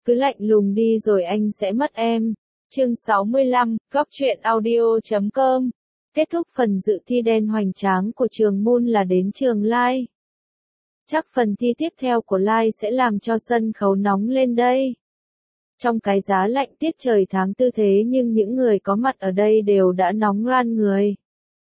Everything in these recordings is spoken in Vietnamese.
cứ lạnh lùng đi rồi anh sẽ mất em. Chương 65, Góc truyện audio.com. Kết thúc phần dự thi đen hoành tráng của trường Moon là đến trường Lai. Chắc phần thi tiếp theo của Lai sẽ làm cho sân khấu nóng lên đây. Trong cái giá lạnh tiết trời tháng tư thế nhưng những người có mặt ở đây đều đã nóng ran người.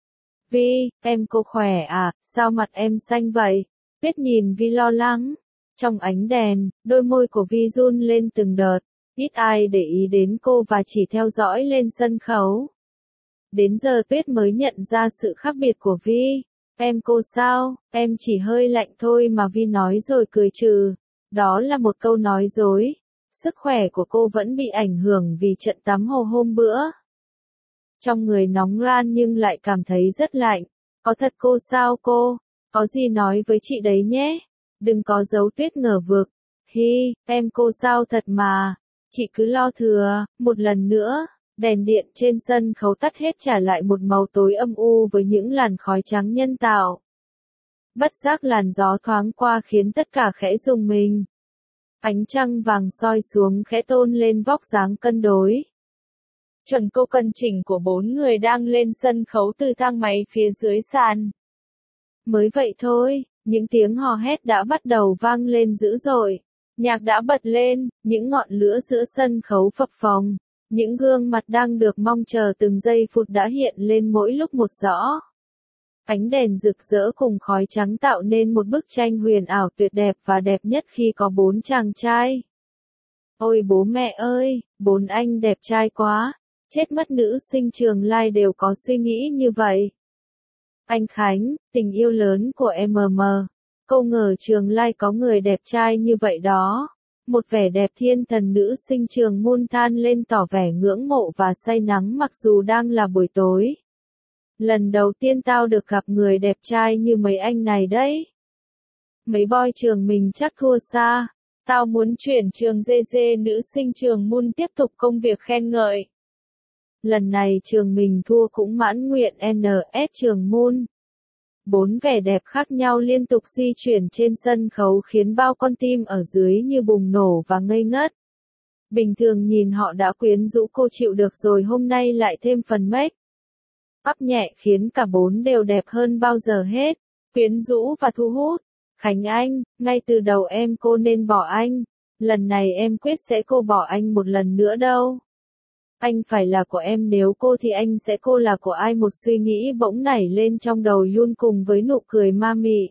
Vi, em cô khỏe à, sao mặt em xanh vậy? Tuyết nhìn Vi lo lắng. Trong ánh đèn, đôi môi của Vi run lên từng đợt. Ít ai để ý đến cô và chỉ theo dõi lên sân khấu. Đến giờ Tuyết mới nhận ra sự khác biệt của Vi. Em cô sao, em chỉ hơi lạnh thôi mà Vi nói rồi cười trừ. Đó là một câu nói dối. Sức khỏe của cô vẫn bị ảnh hưởng vì trận tắm hồ hôm bữa. Trong người nóng ran nhưng lại cảm thấy rất lạnh. Có thật cô sao cô? Có gì nói với chị đấy nhé. Đừng có giấu Tuyết ngờ vực. Hi, em cô sao thật mà. Chị cứ lo thừa. Một lần nữa, đèn điện trên sân khấu tắt hết trả lại một màu tối âm u với những làn khói trắng nhân tạo. Bất giác làn gió thoáng qua khiến tất cả khẽ rùng mình. Ánh trăng vàng soi xuống khẽ tôn lên vóc dáng cân đối. Chuẩn cô cân chỉnh của 4 người đang lên sân khấu từ thang máy phía dưới sàn. Mới vậy thôi, những tiếng hò hét đã bắt đầu vang lên dữ dội. Nhạc đã bật lên, những ngọn lửa giữa sân khấu phập phồng. Những gương mặt đang được mong chờ từng giây phút đã hiện lên mỗi lúc một rõ. Ánh đèn rực rỡ cùng khói trắng tạo nên một bức tranh huyền ảo tuyệt đẹp và đẹp nhất khi có 4 chàng trai. Ôi bố mẹ ơi, 4 anh đẹp trai quá, chết mất nữ sinh trường Lai đều có suy nghĩ như vậy. Anh Khánh, tình yêu lớn của MM, câu ngờ trường Lai có người đẹp trai như vậy đó. Một vẻ đẹp thiên thần nữ sinh trường Moon than lên tỏ vẻ ngưỡng mộ và say nắng mặc dù đang là buổi tối. Lần đầu tiên tao được gặp người đẹp trai như mấy anh này đấy. Mấy boy trường mình chắc thua xa. Tao muốn chuyển trường GG nữ sinh trường Moon tiếp tục công việc khen ngợi. Lần này trường mình thua cũng mãn nguyện NS trường Moon. 4 vẻ đẹp khác nhau liên tục di chuyển trên sân khấu khiến bao con tim ở dưới như bùng nổ và ngây ngất. Bình thường nhìn họ đã quyến rũ cô chịu được rồi hôm nay lại thêm phần make up nhẹ khiến cả 4 đều đẹp hơn bao giờ hết. Quyến rũ và thu hút. Khánh Anh, ngay từ đầu em cô nên bỏ anh. Lần này em quyết sẽ cô bỏ anh một lần nữa đâu. Anh phải là của em nếu cô thì anh sẽ cô là của ai một suy nghĩ bỗng nảy lên trong đầu Yun cùng với nụ cười ma mị.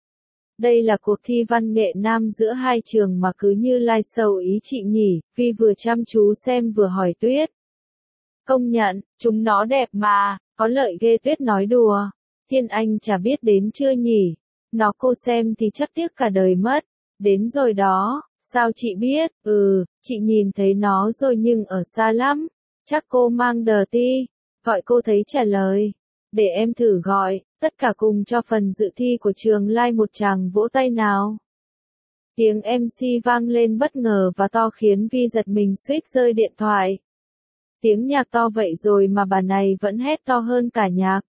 Đây là cuộc thi văn nghệ nam giữa hai trường mà cứ như live show ý chị nhỉ, Vi vừa chăm chú xem vừa hỏi Tuyết. Công nhận, chúng nó đẹp mà, có lợi ghê Tuyết nói đùa. Thiên Anh chả biết đến chưa nhỉ, nó cô xem thì chắc tiếc cả đời mất. Đến rồi đó, sao chị biết, chị nhìn thấy nó rồi nhưng ở xa lắm. Chắc cô mang đờ ti, gọi cô thấy trả lời. Để em thử gọi, tất cả cùng cho phần dự thi của trường Lai một tràng vỗ tay nào. Tiếng MC vang lên bất ngờ và to khiến Vi giật mình suýt rơi điện thoại. Tiếng nhạc to vậy rồi mà bà này vẫn hét to hơn cả nhạc.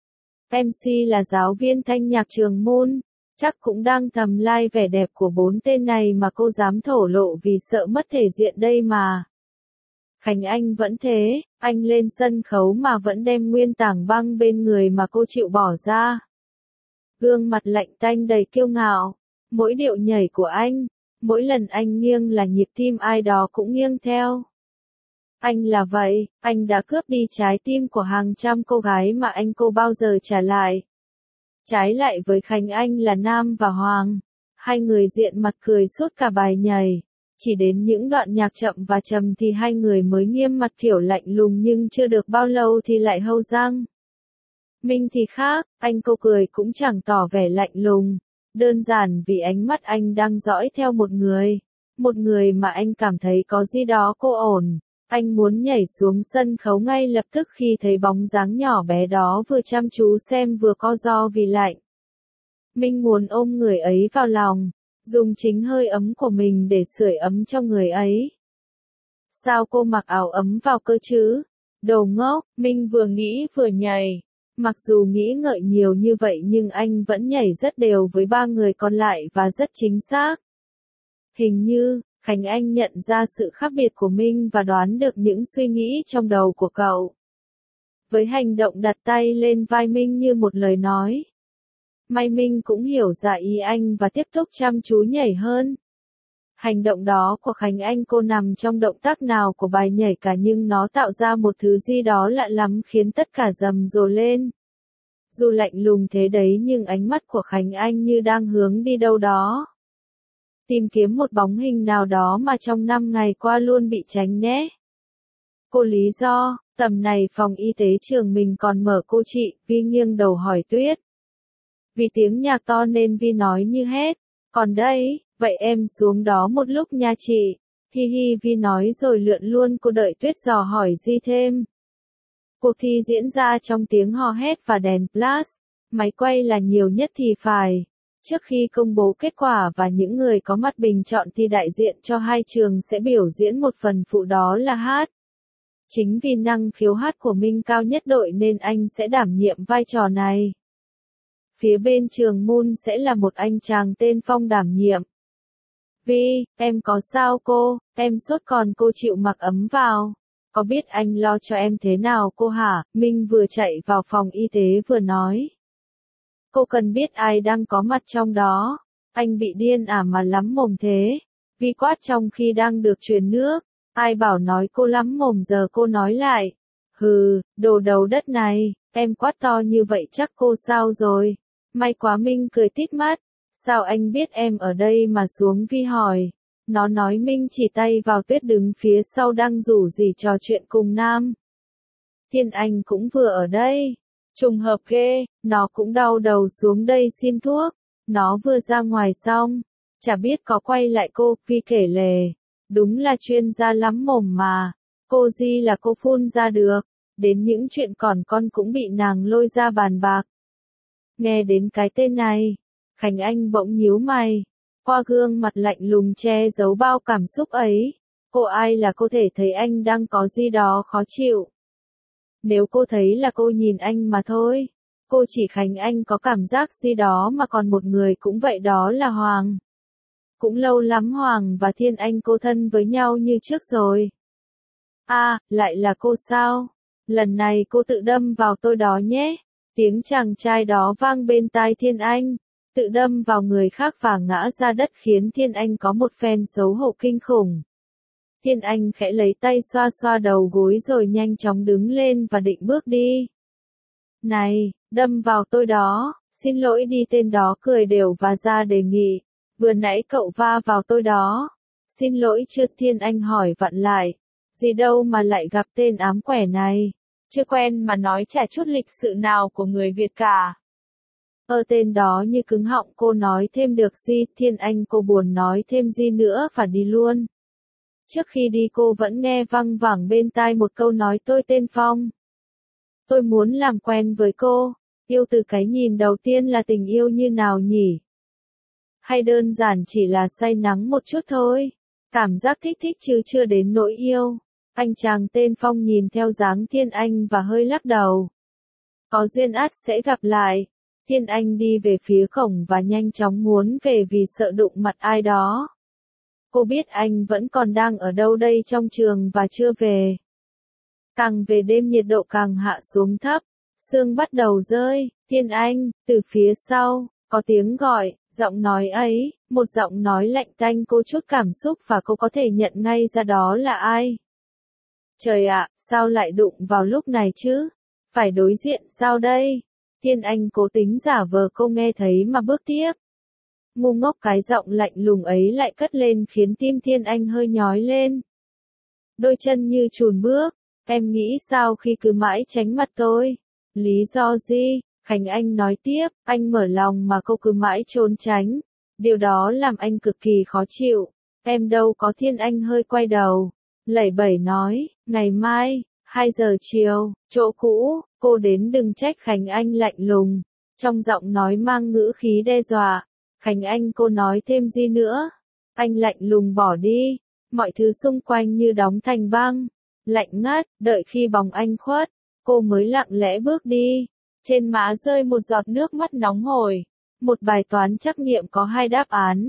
MC là giáo viên thanh nhạc trường Moon, chắc cũng đang thầm like vẻ đẹp của 4 tên này mà cô dám thổ lộ vì sợ mất thể diện đây mà. Khánh Anh vẫn thế, anh lên sân khấu mà vẫn đem nguyên tảng băng bên người mà cô chịu bỏ ra. Gương mặt lạnh tanh đầy kiêu ngạo, mỗi điệu nhảy của anh, mỗi lần anh nghiêng là nhịp tim ai đó cũng nghiêng theo. Anh là vậy, anh đã cướp đi trái tim của hàng trăm cô gái mà anh cô bao giờ trả lại. Trái lại với Khánh Anh là Nam và Hoàng, hai người diện mặt cười suốt cả bài nhảy. Chỉ đến những đoạn nhạc chậm và trầm thì hai người mới nghiêm mặt kiểu lạnh lùng nhưng chưa được bao lâu thì lại hâu răng. Minh thì khác, anh cô cười cũng chẳng tỏ vẻ lạnh lùng. Đơn giản vì ánh mắt anh đang dõi theo một người mà anh cảm thấy có gì đó cô ổn. Anh muốn nhảy xuống sân khấu ngay lập tức khi thấy bóng dáng nhỏ bé đó vừa chăm chú xem vừa co ro vì lạnh. Minh muốn ôm người ấy vào lòng, dùng chính hơi ấm của mình để sưởi ấm cho người ấy. Sao cô mặc áo ấm vào cơ chứ? Đồ ngốc, Minh vừa nghĩ vừa nhảy. Mặc dù nghĩ ngợi nhiều như vậy nhưng anh vẫn nhảy rất đều với 3 người còn lại và rất chính xác. Hình như, Khánh Anh nhận ra sự khác biệt của Minh và đoán được những suy nghĩ trong đầu của cậu. Với hành động đặt tay lên vai Minh như một lời nói. May Minh cũng hiểu ra ý anh và tiếp tục chăm chú nhảy hơn. Hành động đó của Khánh Anh cô nằm trong động tác nào của bài nhảy cả nhưng nó tạo ra một thứ gì đó lạ lắm khiến tất cả rầm rộ lên. Dù lạnh lùng thế đấy nhưng ánh mắt của Khánh Anh như đang hướng đi đâu đó. Tìm kiếm một bóng hình nào đó mà trong 5 ngày qua luôn bị tránh né. Cô lý do, tầm này phòng y tế trường mình còn mở cô chị, Vi nghiêng đầu hỏi Tuyết. Vì tiếng nhạc to nên Vi nói như hét. Còn đây, vậy em xuống đó một lúc nha chị. Hi hi Vi nói rồi lượn luôn cô đợi Tuyết dò hỏi gì thêm. Cuộc thi diễn ra trong tiếng hò hét và đèn flash. Máy quay là nhiều nhất thì phải. Trước khi công bố kết quả và những người có mặt bình chọn thì đại diện cho hai trường sẽ biểu diễn một phần phụ đó là hát. Chính vì năng khiếu hát của Minh cao nhất đội nên anh sẽ đảm nhiệm vai trò này. Phía bên trường Moon sẽ là một anh chàng tên Phong đảm nhiệm. Vi, em có sao cô, em sốt còn cô chịu mặc ấm vào. Có biết anh lo cho em thế nào cô hả? Minh vừa chạy vào phòng y tế vừa nói. Cô cần biết ai đang có mặt trong đó. Anh bị điên à mà lắm mồm thế. Vi quát trong khi đang được truyền nước. Ai bảo nói cô lắm mồm giờ cô nói lại. Hừ, đồ đầu đất này, em quát to như vậy chắc cô sao rồi. May quá Minh cười tít mắt. Sao anh biết em ở đây mà xuống Vi hỏi. Nó nói Minh chỉ tay vào Tuyết đứng phía sau đang rủ rỉ trò chuyện cùng Nam. Thiên Anh cũng vừa ở đây. Trùng hợp ghê, nó cũng đau đầu xuống đây xin thuốc. Nó vừa ra ngoài xong. Chả biết có quay lại cô, Vi kể lể. Đúng là chuyên gia lắm mồm mà. Cô Di là cô phun ra được. Đến những chuyện còn con cũng bị nàng lôi ra bàn bạc. Nghe đến cái tên này. Khánh Anh bỗng nhíu mày. Qua gương mặt lạnh lùng che giấu bao cảm xúc ấy. Cô ai là cô thể thấy anh đang có gì đó khó chịu. Nếu cô thấy là cô nhìn anh mà thôi. Cô chỉ Khánh Anh có cảm giác gì đó mà còn một người cũng vậy đó là Hoàng. Cũng lâu lắm Hoàng và Thiên Anh cô thân với nhau như trước rồi. À, lại là cô sao? Lần này cô tự đâm vào tôi đó nhé. Tiếng chàng trai đó vang bên tai Thiên Anh. Tự đâm vào người khác và ngã ra đất khiến Thiên Anh có một phen xấu hổ kinh khủng. Thiên Anh khẽ lấy tay xoa xoa đầu gối rồi nhanh chóng đứng lên và định bước đi. Này, đâm vào tôi đó, xin lỗi đi tên đó cười đều và ra đề nghị. Vừa nãy cậu va vào tôi đó. Xin lỗi chưa Thiên Anh hỏi vặn lại. Gì đâu mà lại gặp tên ám quẻ này. Chưa quen mà nói chả chút lịch sự nào của người Việt cả. Tên đó như cứng họng cô nói thêm được gì, Thiên Anh cô buồn nói thêm gì nữa và đi luôn. Trước khi đi cô vẫn nghe văng vẳng bên tai một câu nói tôi tên Phong. Tôi muốn làm quen với cô. Yêu từ cái nhìn đầu tiên là tình yêu như nào nhỉ? Hay đơn giản chỉ là say nắng một chút thôi? Cảm giác thích thích chứ chưa đến nỗi yêu. Anh chàng tên Phong nhìn theo dáng Thiên Anh và hơi lắc đầu. Có duyên ắt sẽ gặp lại. Thiên Anh đi về phía cổng và nhanh chóng muốn về vì sợ đụng mặt ai đó. Cô biết anh vẫn còn đang ở đâu đây trong trường và chưa về. Càng về đêm nhiệt độ càng hạ xuống thấp. Sương bắt đầu rơi. Thiên Anh, từ phía sau, có tiếng gọi, giọng nói ấy, một giọng nói lạnh tanh cô chút cảm xúc và cô có thể nhận ngay ra đó là ai. Trời ạ, sao lại đụng vào lúc này chứ? Phải đối diện sao đây? Thiên Anh cố tính giả vờ cô nghe thấy mà bước tiếp. Ngu ngốc cái giọng lạnh lùng ấy lại cất lên khiến tim Thiên Anh hơi nhói lên. Đôi chân như chùn bước, em nghĩ sao khi cứ mãi tránh mặt tôi? Lý do gì? Khánh Anh nói tiếp, anh mở lòng mà cô cứ mãi trốn tránh. Điều đó làm anh cực kỳ khó chịu. Em đâu có Thiên Anh hơi quay đầu. Lẩy bẩy nói, ngày mai, 2 giờ chiều, chỗ cũ, cô đến đừng trách Khánh Anh lạnh lùng. Trong giọng nói mang ngữ khí đe dọa. Khánh Anh cô nói thêm gì nữa? Anh lạnh lùng bỏ đi. Mọi thứ xung quanh như đóng thành băng. Lạnh ngắt, đợi khi bóng anh khuất. Cô mới lặng lẽ bước đi. Trên má rơi một giọt nước mắt nóng hổi. Một bài toán trắc nghiệm có 2 đáp án.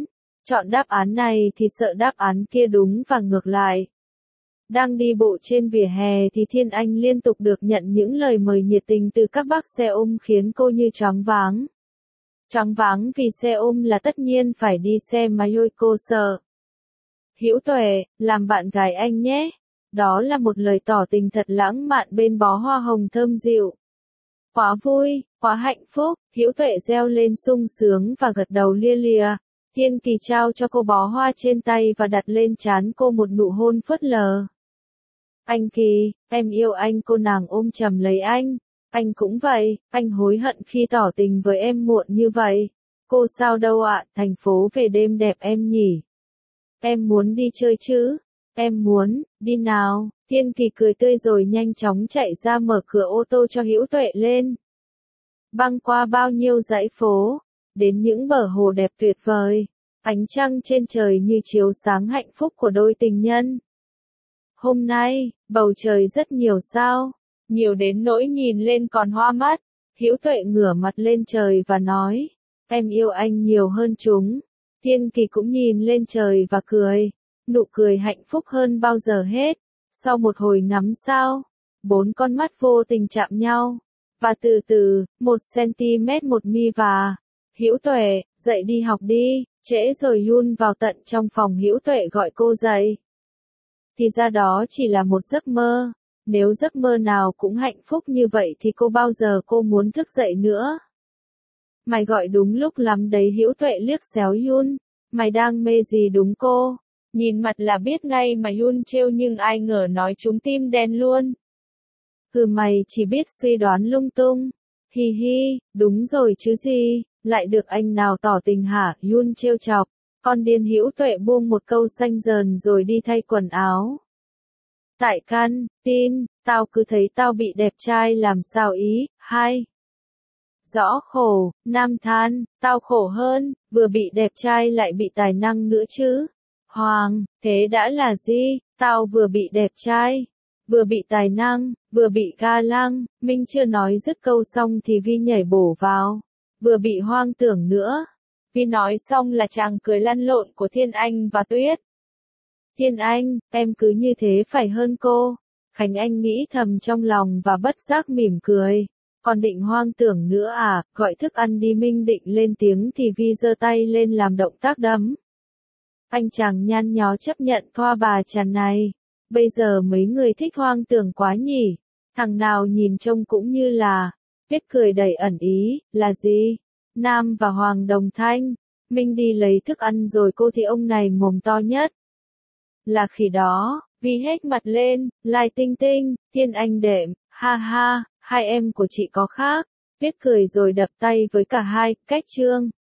Chọn đáp án này thì sợ đáp án kia đúng và ngược lại. Đang đi bộ trên vỉa hè thì Thiên Anh liên tục được nhận những lời mời nhiệt tình từ các bác xe ôm khiến cô như choáng váng. Choáng váng vì xe ôm là tất nhiên phải đi xe máy ôi cô sợ. Hữu Tuệ, làm bạn gái anh nhé. Đó là một lời tỏ tình thật lãng mạn bên bó hoa hồng thơm dịu. Quá vui, quá hạnh phúc, Hữu Tuệ reo lên sung sướng và gật đầu lia lịa. Thiên Kỳ trao cho cô bó hoa trên tay và đặt lên trán cô một nụ hôn phớt lờ. Anh Kỳ, em yêu anh, cô nàng ôm chầm lấy anh. Anh cũng vậy, anh hối hận khi tỏ tình với em muộn như vậy. Cô sao đâu ạ, thành phố về đêm đẹp em nhỉ. Em muốn đi chơi chứ? Em muốn, đi nào. Thiên Kỳ cười tươi rồi nhanh chóng chạy ra mở cửa ô tô cho Hữu Tuệ lên. Băng qua bao nhiêu dãy phố, đến những bờ hồ đẹp tuyệt vời. Ánh trăng trên trời như chiếu sáng hạnh phúc của đôi tình nhân. Hôm nay, bầu trời rất nhiều sao, nhiều đến nỗi nhìn lên còn hoa mắt. Hữu Tuệ ngửa mặt lên trời và nói, em yêu anh nhiều hơn chúng. Thiên Kỳ cũng nhìn lên trời và cười, nụ cười hạnh phúc hơn bao giờ hết. Sau một hồi ngắm sao, 4 con mắt vô tình chạm nhau, và từ từ, 1 cm 1 mi và Hữu Tuệ, dậy đi học đi, trễ rồi. Yun vào tận trong phòng Hữu Tuệ gọi cô dậy. Thì ra đó chỉ là một giấc mơ, nếu giấc mơ nào cũng hạnh phúc như vậy thì cô bao giờ cô muốn thức dậy nữa. Mày gọi đúng lúc lắm đấy, Hữu Tuệ liếc xéo Yun, mày đang mê gì đúng cô? Nhìn mặt là biết ngay mà Yun trêu nhưng ai ngờ nói trúng tim đen luôn. Mày chỉ biết suy đoán lung tung. Hi hi, đúng rồi chứ gì, lại được anh nào tỏ tình hả? Yun trêu chọc. Con điên. Hữu Tuệ buông một câu xanh dờn rồi đi thay quần áo. Tại căn tin, tao cứ thấy tao bị đẹp trai làm sao ý. 2. Rõ khổ, Nam than, tao khổ hơn, vừa bị đẹp trai lại bị tài năng nữa chứ. Hoàng, thế đã là gì? Tao vừa bị đẹp trai, vừa bị tài năng, vừa bị ga lăng. Minh chưa nói dứt câu xong thì Vi nhảy bổ vào. Vừa bị hoang tưởng nữa. Vi nói xong là chàng cười lăn lộn của Thiên Anh và Tuyết. Thiên Anh, em cứ như thế phải hơn cô. Khánh Anh nghĩ thầm trong lòng và bất giác mỉm cười. Còn định hoang tưởng nữa à, gọi thức ăn đi. Minh định lên tiếng thì Vi giơ tay lên làm động tác đấm. Anh chàng nhăn nhó chấp nhận thoa bà chàng này. Bây giờ mấy người thích hoang tưởng quá nhỉ. Thằng nào nhìn trông cũng như là. Tuyết cười đầy ẩn ý, là gì? Nam và Hoàng đồng thanh. Minh đi lấy thức ăn rồi cô thì ông này mồm to nhất. Là khỉ đó. Vi hết mặt lên, Lai Tinh Tinh, Thiên Anh đệm, ha ha, hai em của chị có khác. Tuyết cười rồi đập tay với cả hai, cách trương.